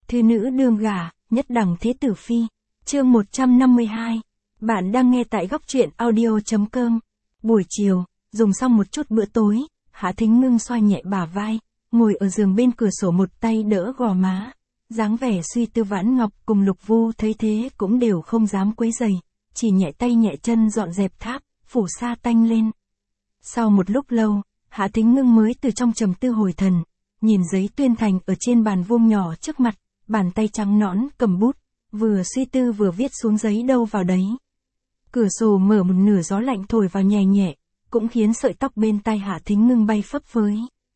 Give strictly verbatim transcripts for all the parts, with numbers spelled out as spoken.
Thư nữ đương gả, nhất đẳng thế tử phi. Chương một trăm năm mươi hai. Bạn đang nghe tại góc truyện audio chấm com. Buổi chiều, dùng xong một chút bữa tối, Hạ Thính Ngưng xoay nhẹ bả vai, ngồi ở giường bên cửa sổ một tay đỡ gò má. Dáng vẻ suy tư Vãn Ngọc cùng Lục Vu thấy thế cũng đều không dám quấy rầy, chỉ nhẹ tay nhẹ chân dọn dẹp tháp, phủ sa tanh lên. Sau một lúc lâu, Hạ Thính Ngưng mới từ trong trầm tư hồi thần, nhìn giấy tuyên thành ở trên bàn vuông nhỏ trước mặt, bàn tay trắng nõn cầm bút, vừa suy tư vừa viết xuống giấy đâu vào đấy. Cửa sổ mở một nửa gió lạnh thổi vào nhẹ nhẹ, cũng khiến sợi tóc bên tai Hạ Thính Ngưng bay phấp phới.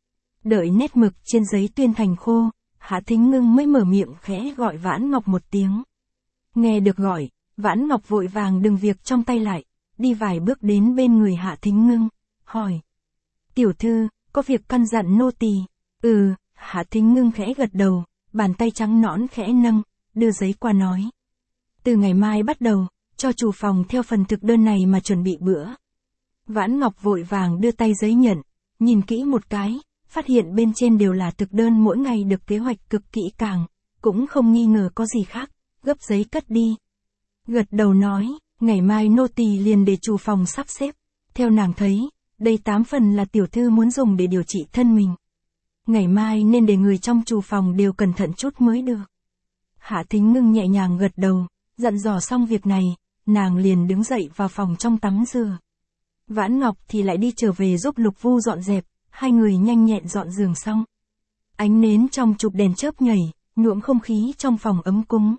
Đợi nét mực trên giấy tuyên thành khô, Hạ Thính Ngưng mới mở miệng khẽ gọi Vãn Ngọc một tiếng. Nghe được gọi, Vãn Ngọc vội vàng đừng việc trong tay lại, đi vài bước đến bên người Hạ Thính Ngưng, hỏi. Tiểu thư, có việc căn dặn nô tỳ. Ừ, Hạ Thính Ngưng khẽ gật đầu, bàn tay trắng nõn khẽ nâng, đưa giấy qua nói. Từ ngày mai bắt đầu, cho chủ phòng theo phần thực đơn này mà chuẩn bị bữa. Vãn Ngọc vội vàng đưa tay giấy nhận, nhìn kỹ một cái, phát hiện bên trên đều là thực đơn mỗi ngày được kế hoạch cực kỹ càng, cũng không nghi ngờ có gì khác, gấp giấy cất đi. Gật đầu nói, ngày mai nô tỳ liền để chủ phòng sắp xếp, theo nàng thấy, đây tám phần là tiểu thư muốn dùng để điều trị thân mình. Ngày mai nên để người trong chủ phòng đều cẩn thận chút mới được. Hạ Thính Ngưng nhẹ nhàng gật đầu, dặn dò xong việc này, nàng liền đứng dậy vào phòng trong tắm rửa. Vãn Ngọc thì lại đi trở về giúp Lục Vu dọn dẹp, hai người nhanh nhẹn dọn giường xong. Ánh nến trong chụp đèn chớp nhảy, nhuộm không khí trong phòng ấm cúng.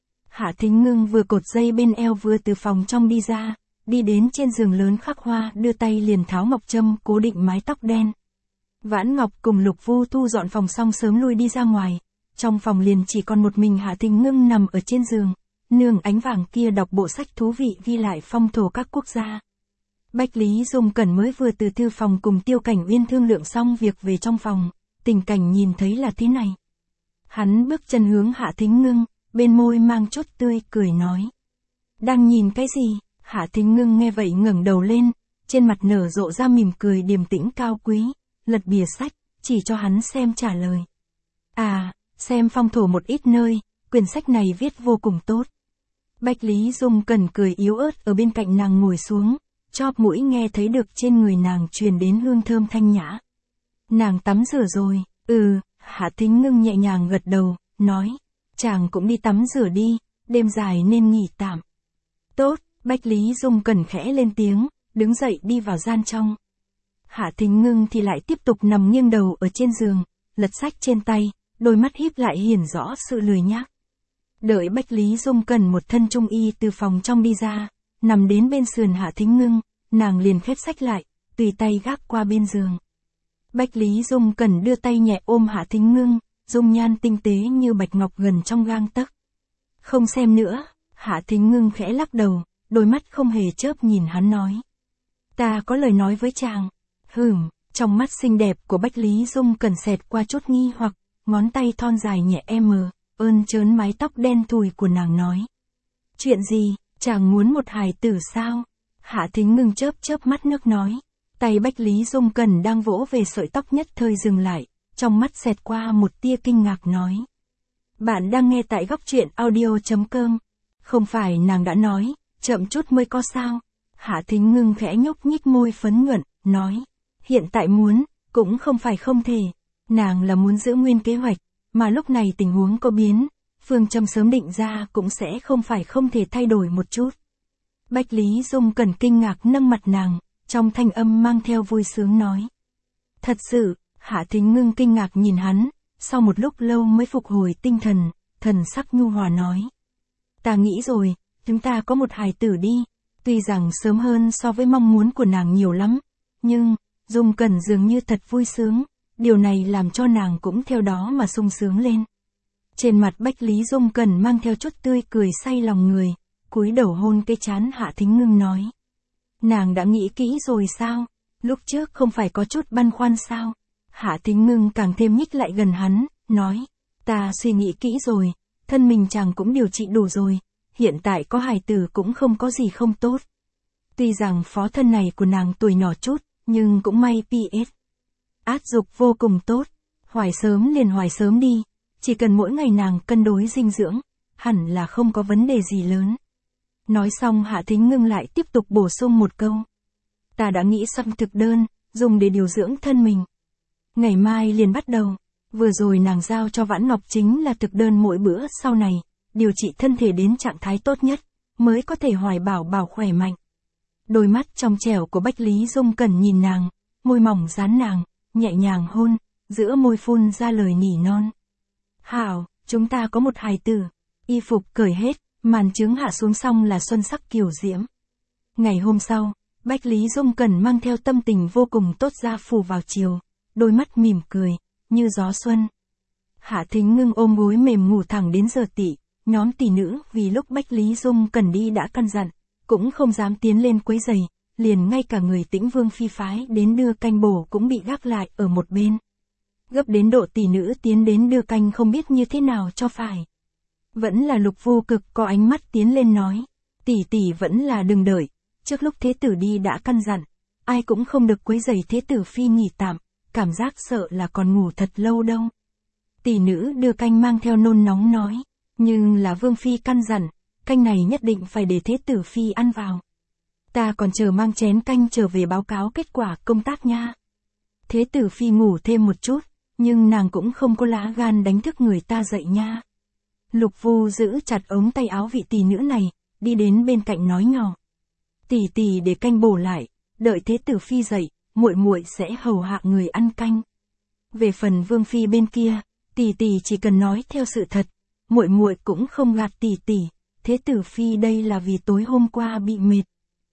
Hạ Thính Ngưng vừa cột dây bên eo vừa từ phòng trong đi ra, đi đến trên giường lớn khắc hoa đưa tay liền tháo ngọc trâm cố định mái tóc đen. Vãn Ngọc cùng Lục Vu thu dọn phòng xong sớm lui đi ra ngoài, trong phòng liền chỉ còn một mình Hạ Thính Ngưng nằm ở trên giường, nương ánh vàng kia đọc bộ sách thú vị ghi lại phong thổ các quốc gia. Bách Lý Dung Cẩn mới vừa từ thư phòng cùng Tiêu Cảnh Uyên thương lượng xong việc về trong phòng, tình cảnh nhìn thấy là thế này. Hắn bước chân hướng Hạ Thính Ngưng, bên môi mang chút tươi cười nói. Đang nhìn cái gì? Hạ Thính Ngưng nghe vậy ngẩng đầu lên, trên mặt nở rộ ra mỉm cười điềm tĩnh cao quý, lật bìa sách, chỉ cho hắn xem trả lời. À, xem phong thổ một ít nơi, quyển sách này viết vô cùng tốt. Bách Lý Dung Cẩn cười yếu ớt ở bên cạnh nàng ngồi xuống, chóp mũi nghe thấy được trên người nàng truyền đến hương thơm thanh nhã. Nàng tắm rửa rồi, ừ, Hạ Thính Ngưng nhẹ nhàng gật đầu, nói, chàng cũng đi tắm rửa đi, đêm dài nên nghỉ tạm. Tốt, Bách Lý Dung Cẩn khẽ lên tiếng, đứng dậy đi vào gian trong. Hạ Thính Ngưng thì lại tiếp tục nằm nghiêng đầu ở trên giường, lật sách trên tay, đôi mắt híp lại hiển rõ sự lười nhác. Đợi Bách Lý Dung Cẩn một thân trung y từ phòng trong đi ra, nằm đến bên sườn Hạ Thính Ngưng, nàng liền khép sách lại, tùy tay gác qua bên giường. Bách Lý Dung Cẩn đưa tay nhẹ ôm Hạ Thính Ngưng, dung nhan tinh tế như bạch ngọc gần trong gang tấc. Không xem nữa, Hạ Thính Ngưng khẽ lắc đầu, đôi mắt không hề chớp nhìn hắn nói. Ta có lời nói với chàng. Hửm, trong mắt xinh đẹp của Bách Lý Dung Cẩn xẹt qua chút nghi hoặc, ngón tay thon dài nhẹ em ơn trớn mái tóc đen thùi của nàng nói. Chuyện gì, chàng muốn một hài tử sao? Hạ Thính Ngưng chớp chớp mắt nước nói. Tay Bách Lý Dung Cẩn đang vỗ về sợi tóc nhất thời dừng lại, trong mắt xẹt qua một tia kinh ngạc nói. Bạn đang nghe tại góc truyện audio chấm com. Không phải nàng đã nói, chậm chút mới có sao? Hạ Thính Ngưng khẽ nhúc nhích môi phấn nhuận, nói. Hiện tại muốn, cũng không phải không thể. Nàng là muốn giữ nguyên kế hoạch, mà lúc này tình huống có biến, phương châm sớm định ra cũng sẽ không phải không thể thay đổi một chút. Bách Lý Dung Cẩn kinh ngạc nâng mặt nàng, trong thanh âm mang theo vui sướng nói. Thật sự, Hạ Thính Ngưng kinh ngạc nhìn hắn, sau một lúc lâu mới phục hồi tinh thần, thần sắc nhu hòa nói. Ta nghĩ rồi, chúng ta có một hài tử đi, tuy rằng sớm hơn so với mong muốn của nàng nhiều lắm, nhưng, Dung Cẩn dường như thật vui sướng, điều này làm cho nàng cũng theo đó mà sung sướng lên. Trên mặt Bách Lý Dung Cẩn mang theo chút tươi cười say lòng người, cúi đầu hôn cái trán Hạ Thính Ngưng nói. Nàng đã nghĩ kỹ rồi sao? Lúc trước không phải có chút băn khoăn sao? Hạ Thính Ngưng càng thêm nhích lại gần hắn, nói. Ta suy nghĩ kỹ rồi, thân mình chàng cũng điều trị đủ rồi, hiện tại có hài tử cũng không có gì không tốt. Tuy rằng phó thân này của nàng tuổi nhỏ chút, nhưng cũng may pê ét. Át dục vô cùng tốt, hoài sớm liền hoài sớm đi, chỉ cần mỗi ngày nàng cân đối dinh dưỡng, hẳn là không có vấn đề gì lớn. Nói xong Hạ Thính Ngưng lại tiếp tục bổ sung một câu. Ta đã nghĩ xong thực đơn, dùng để điều dưỡng thân mình. Ngày mai liền bắt đầu, vừa rồi nàng giao cho Vãn Ngọc chính là thực đơn mỗi bữa sau này, điều trị thân thể đến trạng thái tốt nhất, mới có thể hoài bảo bảo khỏe mạnh. Đôi mắt trong trẻo của Bách Lý Dung Cẩn nhìn nàng, môi mỏng dán nàng, nhẹ nhàng hôn, giữa môi phun ra lời nỉ non. Hảo, chúng ta có một hài tử. Y phục cởi hết, màn trướng hạ xuống xong là xuân sắc kiều diễm. Ngày hôm sau, Bách Lý Dung Cẩn mang theo tâm tình vô cùng tốt ra phủ vào chiều, đôi mắt mỉm cười, như gió xuân. Hạ Thính Ngưng ôm gối mềm ngủ thẳng đến giờ tỵ, nhóm tỷ nữ vì lúc Bách Lý Dung Cẩn đi đã căn dặn, cũng không dám tiến lên quấy rầy, liền ngay cả người Tĩnh Vương phi phái đến đưa canh bổ cũng bị gác lại ở một bên. Gấp đến độ tỷ nữ tiến đến đưa canh không biết như thế nào cho phải. Vẫn là Lục Vô Cực có ánh mắt tiến lên nói, tỷ tỷ vẫn là đừng đợi, trước lúc thế tử đi đã căn dặn, ai cũng không được quấy rầy thế tử phi nghỉ tạm, cảm giác sợ là còn ngủ thật lâu đâu. Tỷ nữ đưa canh mang theo nôn nóng nói, nhưng là Vương phi căn dặn, canh này nhất định phải để thế tử phi ăn vào. Ta còn chờ mang chén canh trở về báo cáo kết quả công tác nha. Thế tử phi ngủ thêm một chút, nhưng nàng cũng không có lá gan đánh thức người ta dậy nha. Lục Vu giữ chặt ống tay áo vị tỷ nữ này, đi đến bên cạnh nói nhỏ. Tỷ tỷ để canh bổ lại, đợi thế tử phi dậy, muội muội sẽ hầu hạ người ăn canh. Về phần Vương phi bên kia, tỷ tỷ chỉ cần nói theo sự thật, muội muội cũng không gạt tỷ tỷ, thế tử phi đây là vì tối hôm qua bị mệt.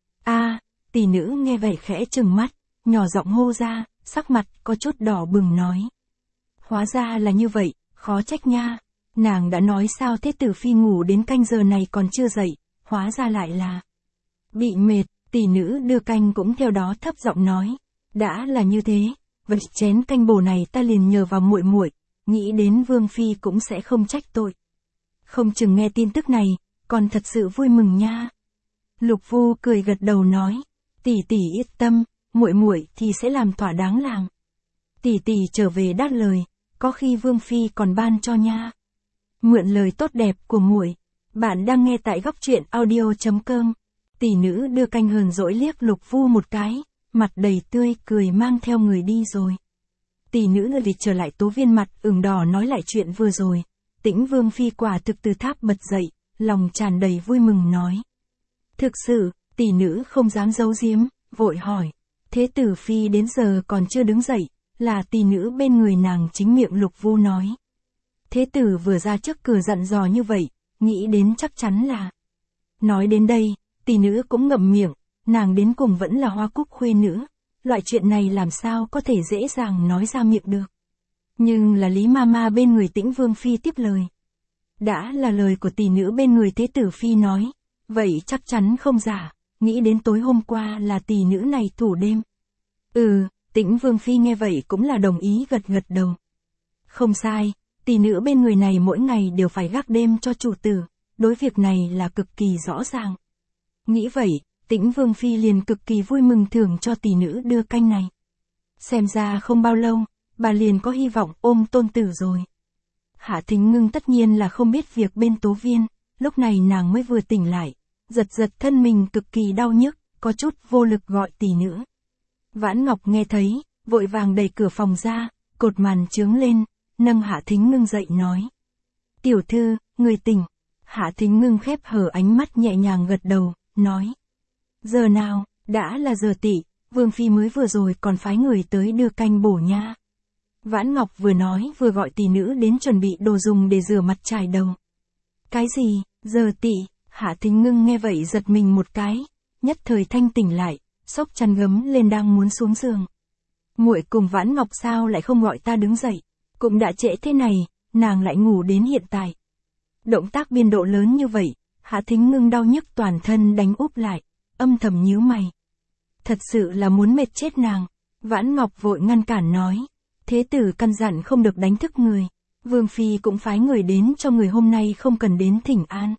A, tỷ nữ nghe vậy khẽ trừng mắt, nhỏ giọng hô ra, sắc mặt có chút đỏ bừng nói. Hóa ra là như vậy, khó trách nha. Nàng đã nói sao thế tử phi ngủ đến canh giờ này còn chưa dậy, hóa ra lại là bị mệt. Tỷ nữ đưa canh cũng theo đó thấp giọng nói, đã là như thế, vậy chén canh bổ này ta liền nhờ vào muội muội, nghĩ đến Vương phi cũng sẽ không trách tội. Không chừng nghe tin tức này, còn thật sự vui mừng nha. Lục Vu cười gật đầu nói, tỷ tỷ yên tâm, muội muội thì sẽ làm thỏa đáng làm. Tỷ tỷ trở về đáp lời, có khi Vương phi còn ban cho nha. Mượn lời tốt đẹp của muội. Bạn đang nghe tại góc truyện audio chấm com. Tỷ nữ đưa canh hờn dỗi liếc Lục Vu một cái, mặt đầy tươi cười mang theo người đi rồi. Tỷ nữ lịch trở lại Tố Viên mặt ửng đỏ nói lại chuyện vừa rồi. Tĩnh Vương phi quả thực từ tháp bật dậy, lòng tràn đầy vui mừng nói. Thực sự, tỷ nữ không dám giấu giếm, vội hỏi. Thế tử phi đến giờ còn chưa đứng dậy, là tỷ nữ bên người nàng chính miệng Lục Vu nói. Thế tử vừa ra trước cửa dặn dò như vậy, nghĩ đến chắc chắn là. Nói đến đây, tỷ nữ cũng ngậm miệng, nàng đến cùng vẫn là Hoa Cúc khuê nữ, loại chuyện này làm sao có thể dễ dàng nói ra miệng được. Nhưng là Lý Mama bên người Tĩnh Vương phi tiếp lời. Đã là lời của tỷ nữ bên người thế tử phi nói, vậy chắc chắn không giả, nghĩ đến tối hôm qua là tỷ nữ này thủ đêm. Ừ, Tĩnh Vương phi nghe vậy cũng là đồng ý gật gật đầu. Không sai, tỷ nữ bên người này mỗi ngày đều phải gác đêm cho chủ tử, đối việc này là cực kỳ rõ ràng. Nghĩ vậy, Tĩnh Vương phi liền cực kỳ vui mừng thưởng cho tỷ nữ đưa canh này. Xem ra không bao lâu, bà liền có hy vọng ôm tôn tử rồi. Hạ Thính Ngưng tất nhiên là không biết việc bên Tố Viên, lúc này nàng mới vừa tỉnh lại, giật giật thân mình cực kỳ đau nhức, có chút vô lực gọi tỷ nữ. Vãn Ngọc nghe thấy, vội vàng đẩy cửa phòng ra, cột màn chướng lên, nâng Hạ Thính Ngưng dậy nói. Tiểu thư, người tỉnh. Hạ Thính Ngưng khép hở ánh mắt nhẹ nhàng gật đầu, nói. Giờ nào, đã là giờ tỵ, Vương phi mới vừa rồi còn phái người tới đưa canh bổ nha. Vãn Ngọc vừa nói vừa gọi tỷ nữ đến chuẩn bị đồ dùng để rửa mặt chải đầu. Cái gì, giờ tỵ? Hạ Thính Ngưng nghe vậy giật mình một cái, nhất thời thanh tỉnh lại, xốc chăn gấm lên đang muốn xuống giường. Muội cùng Vãn Ngọc sao lại không gọi ta đứng dậy, cũng đã trễ thế này, nàng lại ngủ đến hiện tại. Động tác biên độ lớn như vậy, Hạ Thính Ngưng đau nhức toàn thân đánh úp lại, âm thầm nhíu mày. Thật sự là muốn mệt chết nàng. Vãn Ngọc vội ngăn cản nói. Thế tử căn dặn không được đánh thức người. Vương phi cũng phái người đến cho người hôm nay không cần đến thỉnh an.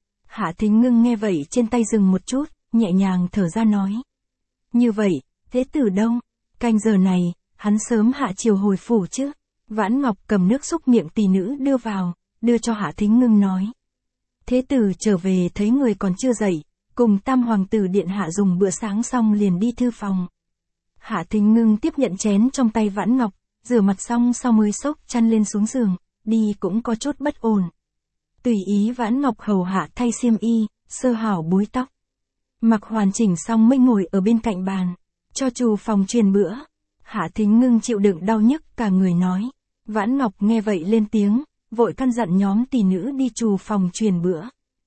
Hạ Thính Ngưng nghe vậy trên tay dừng một chút, nhẹ nhàng thở ra nói. Như vậy, thế tử đâu? Canh giờ này, hắn sớm hạ chiều hồi phủ chứ. Vãn Ngọc cầm nước xúc miệng tỷ nữ đưa vào, đưa cho Hạ Thính Ngưng nói. Thế tử trở về thấy người còn chưa dậy, cùng tam hoàng tử điện hạ dùng bữa sáng xong liền đi thư phòng. Hạ Thính Ngưng tiếp nhận chén trong tay Vãn Ngọc, rửa mặt xong sau mới xốc chăn lên xuống giường, đi cũng có chút bất ổn. Tùy ý Vãn Ngọc hầu hạ thay xiêm y, sơ hảo búi tóc. Mặc hoàn chỉnh xong mới ngồi ở bên cạnh bàn, cho chủ phòng truyền bữa. Hạ Thính Ngưng chịu đựng đau nhức cả người nói. Vãn Ngọc nghe vậy lên tiếng, vội căn dặn nhóm tỷ nữ đi chủ phòng truyền bữa.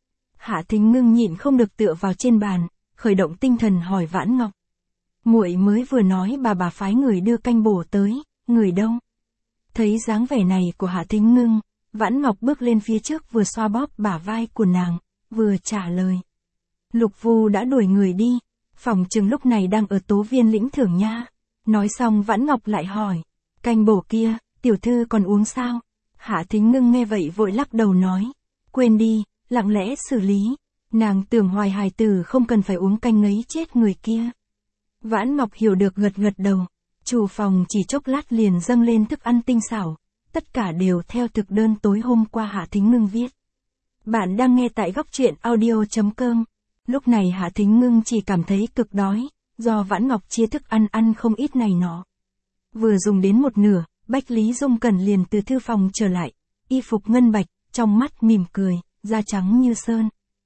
Hạ Thính Ngưng nhịn không được tựa vào trên bàn, khởi động tinh thần hỏi Vãn Ngọc. Muội mới vừa nói bà bà phái người đưa canh bổ tới, người đâu? Thấy dáng vẻ này của Hạ Thính Ngưng, Vãn Ngọc bước lên phía trước vừa xoa bóp bả vai của nàng, vừa trả lời. Lục Vu đã đuổi người đi, phòng chừng lúc này đang ở Tố Viên lĩnh thưởng nha. Nói xong Vãn Ngọc lại hỏi, canh bổ kia, tiểu thư còn uống sao? Hạ Thính Ngưng nghe vậy vội lắc đầu nói, quên đi, lặng lẽ xử lý, nàng tưởng Hoài hài tử không cần phải uống canh ngấy chết người kia. Vãn Ngọc hiểu được gật gật đầu, chủ phòng chỉ chốc lát liền dâng lên thức ăn tinh xảo, tất cả đều theo thực đơn tối hôm qua Hạ Thính Ngưng viết. Bạn đang nghe tại góc truyện audio chấm com. Lúc này Hạ Thính Ngưng chỉ cảm thấy cực đói, do Vãn Ngọc chia thức ăn ăn không ít này nọ. Vừa dùng đến một nửa, Bách Lý Dung Cẩn liền từ thư phòng trở lại, y phục ngân bạch, trong mắt mỉm cười, da trắng như sơn.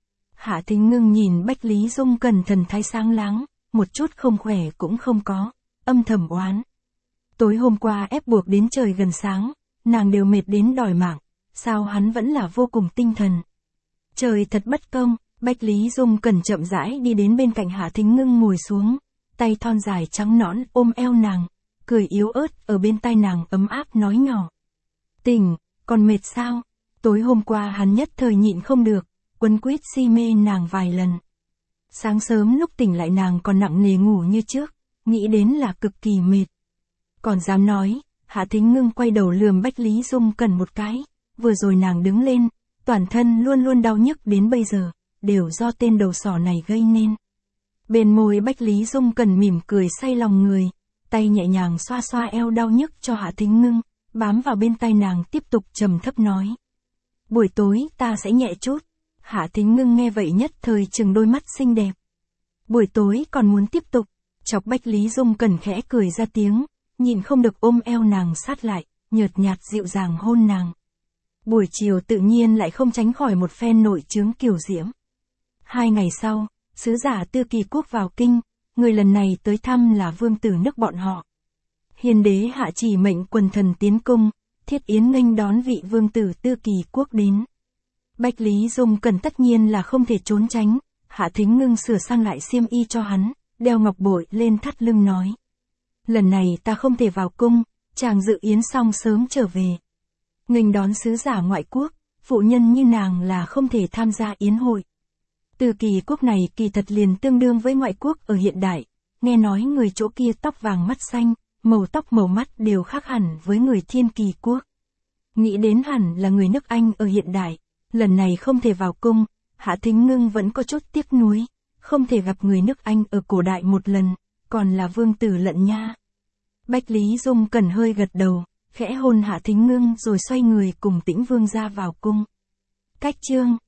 Hạ Thính Ngưng nhìn Bách Lý Dung Cẩn thần thái sáng láng, một chút không khỏe cũng không có, âm thầm oán. Tối hôm qua ép buộc đến trời gần sáng, nàng đều mệt đến đòi mạng, sao hắn vẫn là vô cùng tinh thần. Trời thật bất công, Bách Lý Dung Cẩn chậm rãi đi đến bên cạnh Hạ Thính Ngưng ngồi xuống, tay thon dài trắng nõn ôm eo nàng, cười yếu ớt ở bên tai nàng ấm áp nói nhỏ. Tỉnh, còn mệt sao? Tối hôm qua hắn nhất thời nhịn không được, quấn quýt si mê nàng vài lần. Sáng sớm lúc tỉnh lại nàng còn nặng nề ngủ như trước, nghĩ đến là cực kỳ mệt. Còn dám nói, Hạ Thính Ngưng quay đầu lườm Bách Lý Dung Cẩn một cái, vừa rồi nàng đứng lên, toàn thân luôn luôn đau nhức đến bây giờ, đều do tên đầu sỏ này gây nên. Bên môi Bách Lý Dung Cẩn mỉm cười say lòng người, tay nhẹ nhàng xoa xoa eo đau nhức cho Hạ Thính Ngưng, bám vào bên tai nàng tiếp tục trầm thấp nói. Buổi tối ta sẽ nhẹ chút. Hạ Thính Ngưng nghe vậy nhất thời trừng đôi mắt xinh đẹp. Buổi tối còn muốn tiếp tục, chọc Bách Lý Dung Cẩn khẽ cười ra tiếng, nhìn không được ôm eo nàng sát lại, nhợt nhạt dịu dàng hôn nàng. Buổi chiều tự nhiên lại không tránh khỏi một phen nội chướng kiều diễm. Hai ngày sau, sứ giả Tư Kỳ Quốc vào kinh, người lần này tới thăm là vương tử nước bọn họ. Hiền đế hạ chỉ mệnh quần thần tiến cung, thiết yến nghênh đón vị vương tử Tư Kỳ Quốc đến. Bách Lý Dung Cẩn tất nhiên là không thể trốn tránh, Hạ Thính Ngưng sửa sang lại xiêm y cho hắn, đeo ngọc bội lên thắt lưng nói. Lần này ta không thể vào cung, chàng dự yến xong sớm trở về. Nghênh đón sứ giả ngoại quốc, phụ nhân như nàng là không thể tham gia yến hội. Từ Kỳ Quốc này kỳ thật liền tương đương với ngoại quốc ở hiện đại, nghe nói người chỗ kia tóc vàng mắt xanh, màu tóc màu mắt đều khác hẳn với người Thiên Kỳ Quốc. Nghĩ đến hẳn là người nước Anh ở hiện đại, lần này không thể vào cung, Hạ Thính Ngưng vẫn có chút tiếc nuối, không thể gặp người nước Anh ở cổ đại một lần, còn là vương tử lận nha. Bách Lý Dung Cẩn hơi gật đầu, khẽ hôn Hạ Thính Ngưng rồi xoay người cùng Tĩnh Vương ra vào cung. Cách chương